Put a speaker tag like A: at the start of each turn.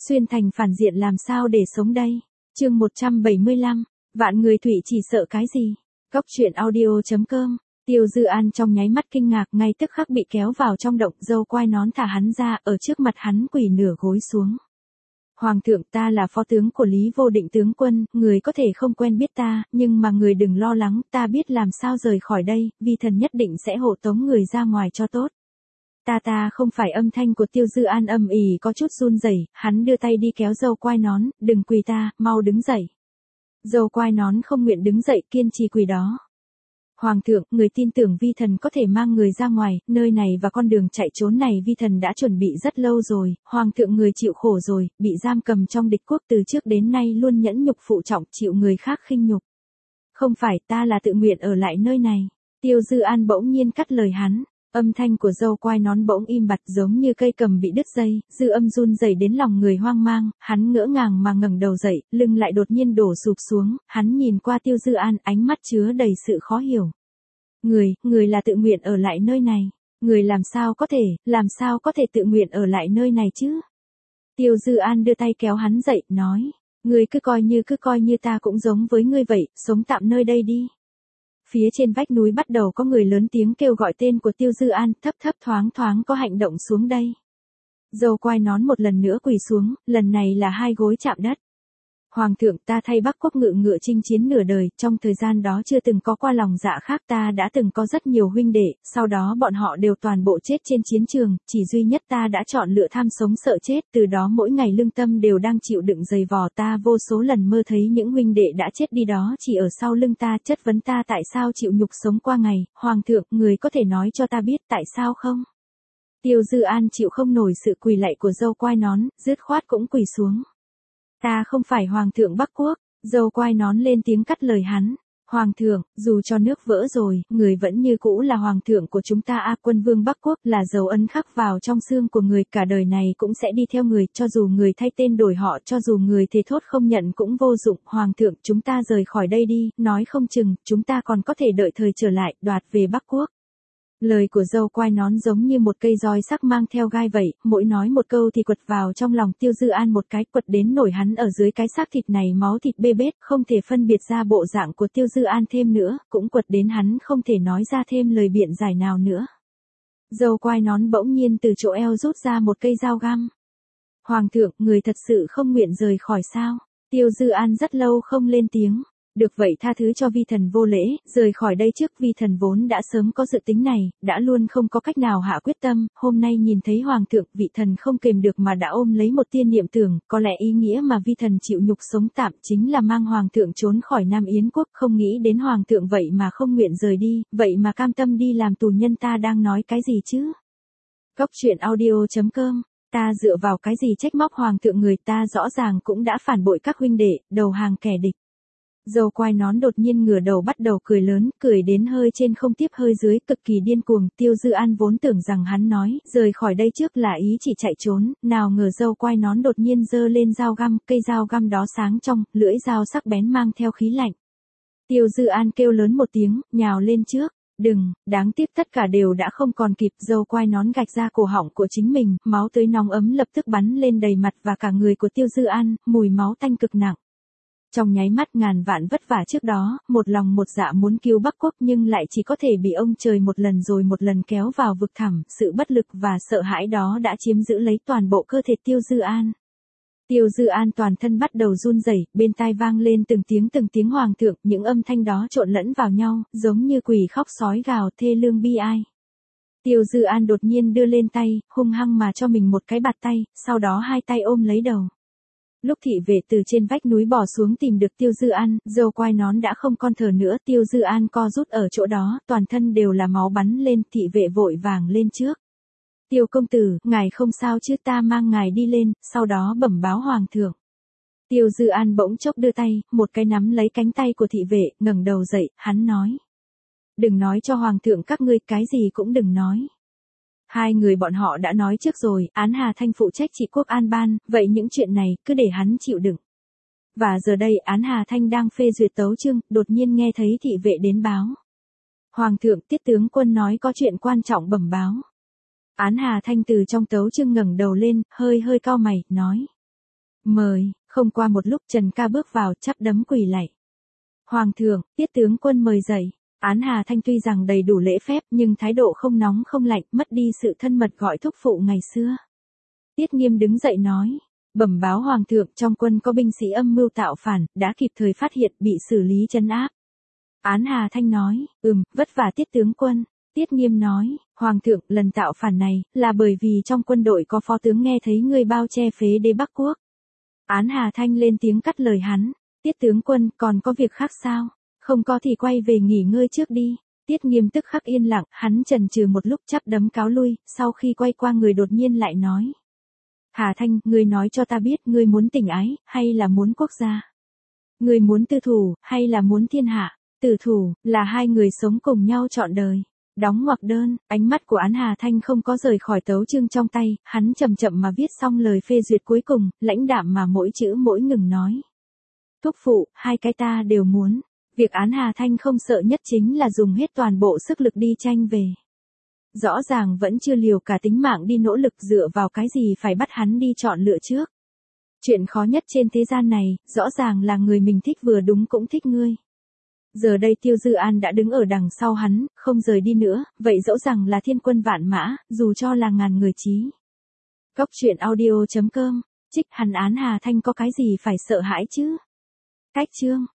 A: Xuyên thành phản diện làm sao để sống đây? Chương 175, vạn người thủy chỉ sợ cái gì? Góc truyện audio.com. Tiêu Dư An trong nháy mắt kinh ngạc, ngay tức khắc bị kéo vào trong động, dâu quai nón thả hắn ra, ở trước mặt hắn quỳ nửa gối xuống. Hoàng thượng, ta là phó tướng của Lý Vô Định tướng quân, người có thể không quen biết ta, nhưng mà người đừng lo lắng, ta biết làm sao rời khỏi đây, vi thần nhất định sẽ hộ tống người ra ngoài cho tốt. Ta không phải. Âm thanh của Tiêu Dư An âm ỉ có chút run rẩy, hắn đưa tay đi kéo dâu quai nón, đừng quỳ ta, mau đứng dậy. Dâu quai nón không nguyện đứng dậy, kiên trì quỳ đó. Hoàng thượng, người tin tưởng vi thần có thể mang người ra ngoài, nơi này và con đường chạy trốn này vi thần đã chuẩn bị rất lâu rồi, hoàng thượng người chịu khổ rồi, bị giam cầm trong địch quốc từ trước đến nay luôn nhẫn nhục phụ trọng, chịu người khác khinh nhục. Không phải, ta là tự nguyện ở lại nơi này. Tiêu Dư An bỗng nhiên cắt lời hắn. Âm thanh của dâu quai nón bỗng im bặt, giống như cây cầm bị đứt dây, dư âm run rẩy đến lòng người hoang mang, hắn ngỡ ngàng mà ngẩng đầu dậy, lưng lại đột nhiên đổ sụp xuống, hắn nhìn qua Tiêu Dư An, ánh mắt chứa đầy sự khó hiểu. Người là tự nguyện ở lại nơi này, người làm sao có thể tự nguyện ở lại nơi này chứ? Tiêu Dư An đưa tay kéo hắn dậy, nói, người cứ coi như ta cũng giống với ngươi vậy, sống tạm nơi đây đi. Phía trên vách núi bắt đầu có người lớn tiếng kêu gọi tên của Tiêu Dư An, thấp thoáng có hành động xuống đây. Dâu quai nón một lần nữa quỳ xuống, lần này là hai gối chạm đất. Hoàng thượng, ta thay Bắc Quốc ngựa chinh chiến nửa đời, trong thời gian đó chưa từng có qua lòng dạ khác, ta đã từng có rất nhiều huynh đệ, sau đó bọn họ đều toàn bộ chết trên chiến trường, chỉ duy nhất ta đã chọn lựa tham sống sợ chết, từ đó mỗi ngày lương tâm đều đang chịu đựng dày vò, ta vô số lần mơ thấy những huynh đệ đã chết đi đó chỉ ở sau lưng ta, chất vấn ta tại sao chịu nhục sống qua ngày. Hoàng thượng, người có thể nói cho ta biết tại sao không? Tiêu Dư An chịu không nổi sự quỳ lạy của dâu quai nón, dứt khoát cũng quỳ xuống. Ta không phải hoàng thượng Bắc Quốc. Dâu quai nón lên tiếng cắt lời hắn. Hoàng thượng, dù cho nước vỡ rồi, người vẫn như cũ là hoàng thượng của chúng ta a. Quân vương Bắc Quốc là dấu ấn khắc vào trong xương của người, cả đời này cũng sẽ đi theo người, cho dù người thay tên đổi họ, cho dù người thề thốt không nhận cũng vô dụng. Hoàng thượng, chúng ta rời khỏi đây đi, nói không chừng chúng ta còn có thể đợi thời trở lại, đoạt về Bắc Quốc. Lời của dâu quai nón giống như một cây roi sắc mang theo gai vậy, mỗi nói một câu thì quật vào trong lòng Tiêu Dư An một cái, quật đến nổi hắn ở dưới cái xác thịt này máu thịt bê bết, không thể phân biệt ra bộ dạng của Tiêu Dư An thêm nữa, cũng quật đến hắn không thể nói ra thêm lời biện giải nào nữa. Dâu quai nón bỗng nhiên từ chỗ eo rút ra một cây dao găm. Hoàng thượng, người thật sự không nguyện rời khỏi sao? Tiêu Dư An rất lâu không lên tiếng. Được vậy, tha thứ cho vi thần vô lễ, rời khỏi đây trước, vi thần vốn đã sớm có dự tính này, đã luôn không có cách nào hạ quyết tâm, hôm nay nhìn thấy hoàng thượng, vị thần không kềm được mà đã ôm lấy một tia niệm tưởng, có lẽ ý nghĩa mà vi thần chịu nhục sống tạm chính là mang hoàng thượng trốn khỏi Nam Yến quốc, không nghĩ đến hoàng thượng vậy mà không nguyện rời đi, vậy mà cam tâm đi làm tù nhân. Ta đang nói cái gì chứ? Góc truyện audio.com. Ta dựa vào cái gì trách móc hoàng thượng, người ta rõ ràng cũng đã phản bội các huynh đệ, đầu hàng kẻ địch. Dâu quai nón đột nhiên ngửa đầu bắt đầu cười lớn, cười đến hơi trên không tiếp hơi dưới, cực kỳ điên cuồng. Tiêu Dư An vốn tưởng rằng hắn nói, rời khỏi đây trước là ý chỉ chạy trốn, nào ngờ dâu quai nón đột nhiên giơ lên dao găm, cây dao găm đó sáng trong, lưỡi dao sắc bén mang theo khí lạnh. Tiêu Dư An kêu lớn một tiếng, nhào lên trước. Đừng, đáng tiếc tất cả đều đã không còn kịp, dâu quai nón gạch ra cổ họng của chính mình, máu tươi nóng ấm lập tức bắn lên đầy mặt và cả người của Tiêu Dư An, mùi máu tanh cực nặng. Trong nháy mắt ngàn vạn vất vả trước đó, một lòng một dạ muốn cứu Bắc Quốc nhưng lại chỉ có thể bị ông trời một lần rồi một lần kéo vào vực thẳm, sự bất lực và sợ hãi đó đã chiếm giữ lấy toàn bộ cơ thể Tiêu Dư An. Tiêu Dư An toàn thân bắt đầu run rẩy, bên tai vang lên từng tiếng hoàng thượng, những âm thanh đó trộn lẫn vào nhau, giống như quỷ khóc sói gào thê lương bi ai. Tiêu Dư An đột nhiên đưa lên tay, hung hăng mà cho mình một cái bạt tay, sau đó hai tay ôm lấy đầu. Lúc thị vệ từ trên vách núi bò xuống tìm được Tiêu Dư An, dâu quai nón đã không còn thở nữa, Tiêu Dư An co rút ở chỗ đó, toàn thân đều là máu bắn lên, thị vệ vội vàng lên trước. Tiêu công tử, ngài không sao chứ, ta mang ngài đi lên, sau đó bẩm báo hoàng thượng. Tiêu Dư An bỗng chốc đưa tay, một cái nắm lấy cánh tay của thị vệ, ngẩng đầu dậy, hắn nói. Đừng nói cho hoàng thượng các ngươi, cái gì cũng đừng nói. Hai người bọn họ đã nói trước rồi, Án Hà Thanh phụ trách trị quốc an ban, vậy những chuyện này, cứ để hắn chịu đựng. Và giờ đây Án Hà Thanh đang phê duyệt tấu chương, đột nhiên nghe thấy thị vệ đến báo. Hoàng thượng, Tiết tướng quân nói có chuyện quan trọng bẩm báo. Án Hà Thanh từ trong tấu chương ngẩng đầu lên, hơi cau mày, nói. Mời, không qua một lúc Trần Ca bước vào chắp đấm quỳ lạy. Hoàng thượng, Tiết tướng quân mời dậy. Án Hà Thanh tuy rằng đầy đủ lễ phép nhưng thái độ không nóng không lạnh, mất đi sự thân mật gọi thúc phụ ngày xưa. Tiết Nghiêm đứng dậy nói, bẩm báo hoàng thượng trong quân có binh sĩ âm mưu tạo phản, đã kịp thời phát hiện bị xử lý trấn áp. Án Hà Thanh nói, vất vả Tiết tướng quân. Tiết Nghiêm nói, hoàng thượng lần tạo phản này là bởi vì trong quân đội có phó tướng nghe thấy ngươi bao che phế đế Bắc Quốc. Án Hà Thanh lên tiếng cắt lời hắn, Tiết tướng quân còn có việc khác sao? Không có thì quay về nghỉ ngơi trước đi. Tiết Nghiêm tức khắc yên lặng, hắn chần chừ một lúc chắp đấm cáo lui, sau khi quay qua người đột nhiên lại nói. Hà Thanh, ngươi nói cho ta biết ngươi muốn tình ái, hay là muốn quốc gia? Ngươi muốn tư thủ, hay là muốn thiên hạ? Tử thủ, là hai người sống cùng nhau trọn đời. Đóng ngoặc đơn, ánh mắt của Án Hà Thanh không có rời khỏi tấu chương trong tay, hắn chậm chậm mà viết xong lời phê duyệt cuối cùng, lãnh đạm mà mỗi chữ mỗi ngừng nói. Thúc phụ, hai cái ta đều muốn. Việc Án Hà Thanh không sợ nhất chính là dùng hết toàn bộ sức lực đi tranh về. Rõ ràng vẫn chưa liều cả tính mạng đi nỗ lực dựa vào cái gì phải bắt hắn đi chọn lựa trước. Chuyện khó nhất trên thế gian này, rõ ràng là người mình thích vừa đúng cũng thích ngươi. Giờ đây Tiêu Dư An đã đứng ở đằng sau hắn, không rời đi nữa, vậy dẫu rằng là thiên quân vạn mã, dù cho là ngàn người chí. Góc truyện audio.com, trích hắn Án Hà Thanh có cái gì phải sợ hãi chứ? Cách chương.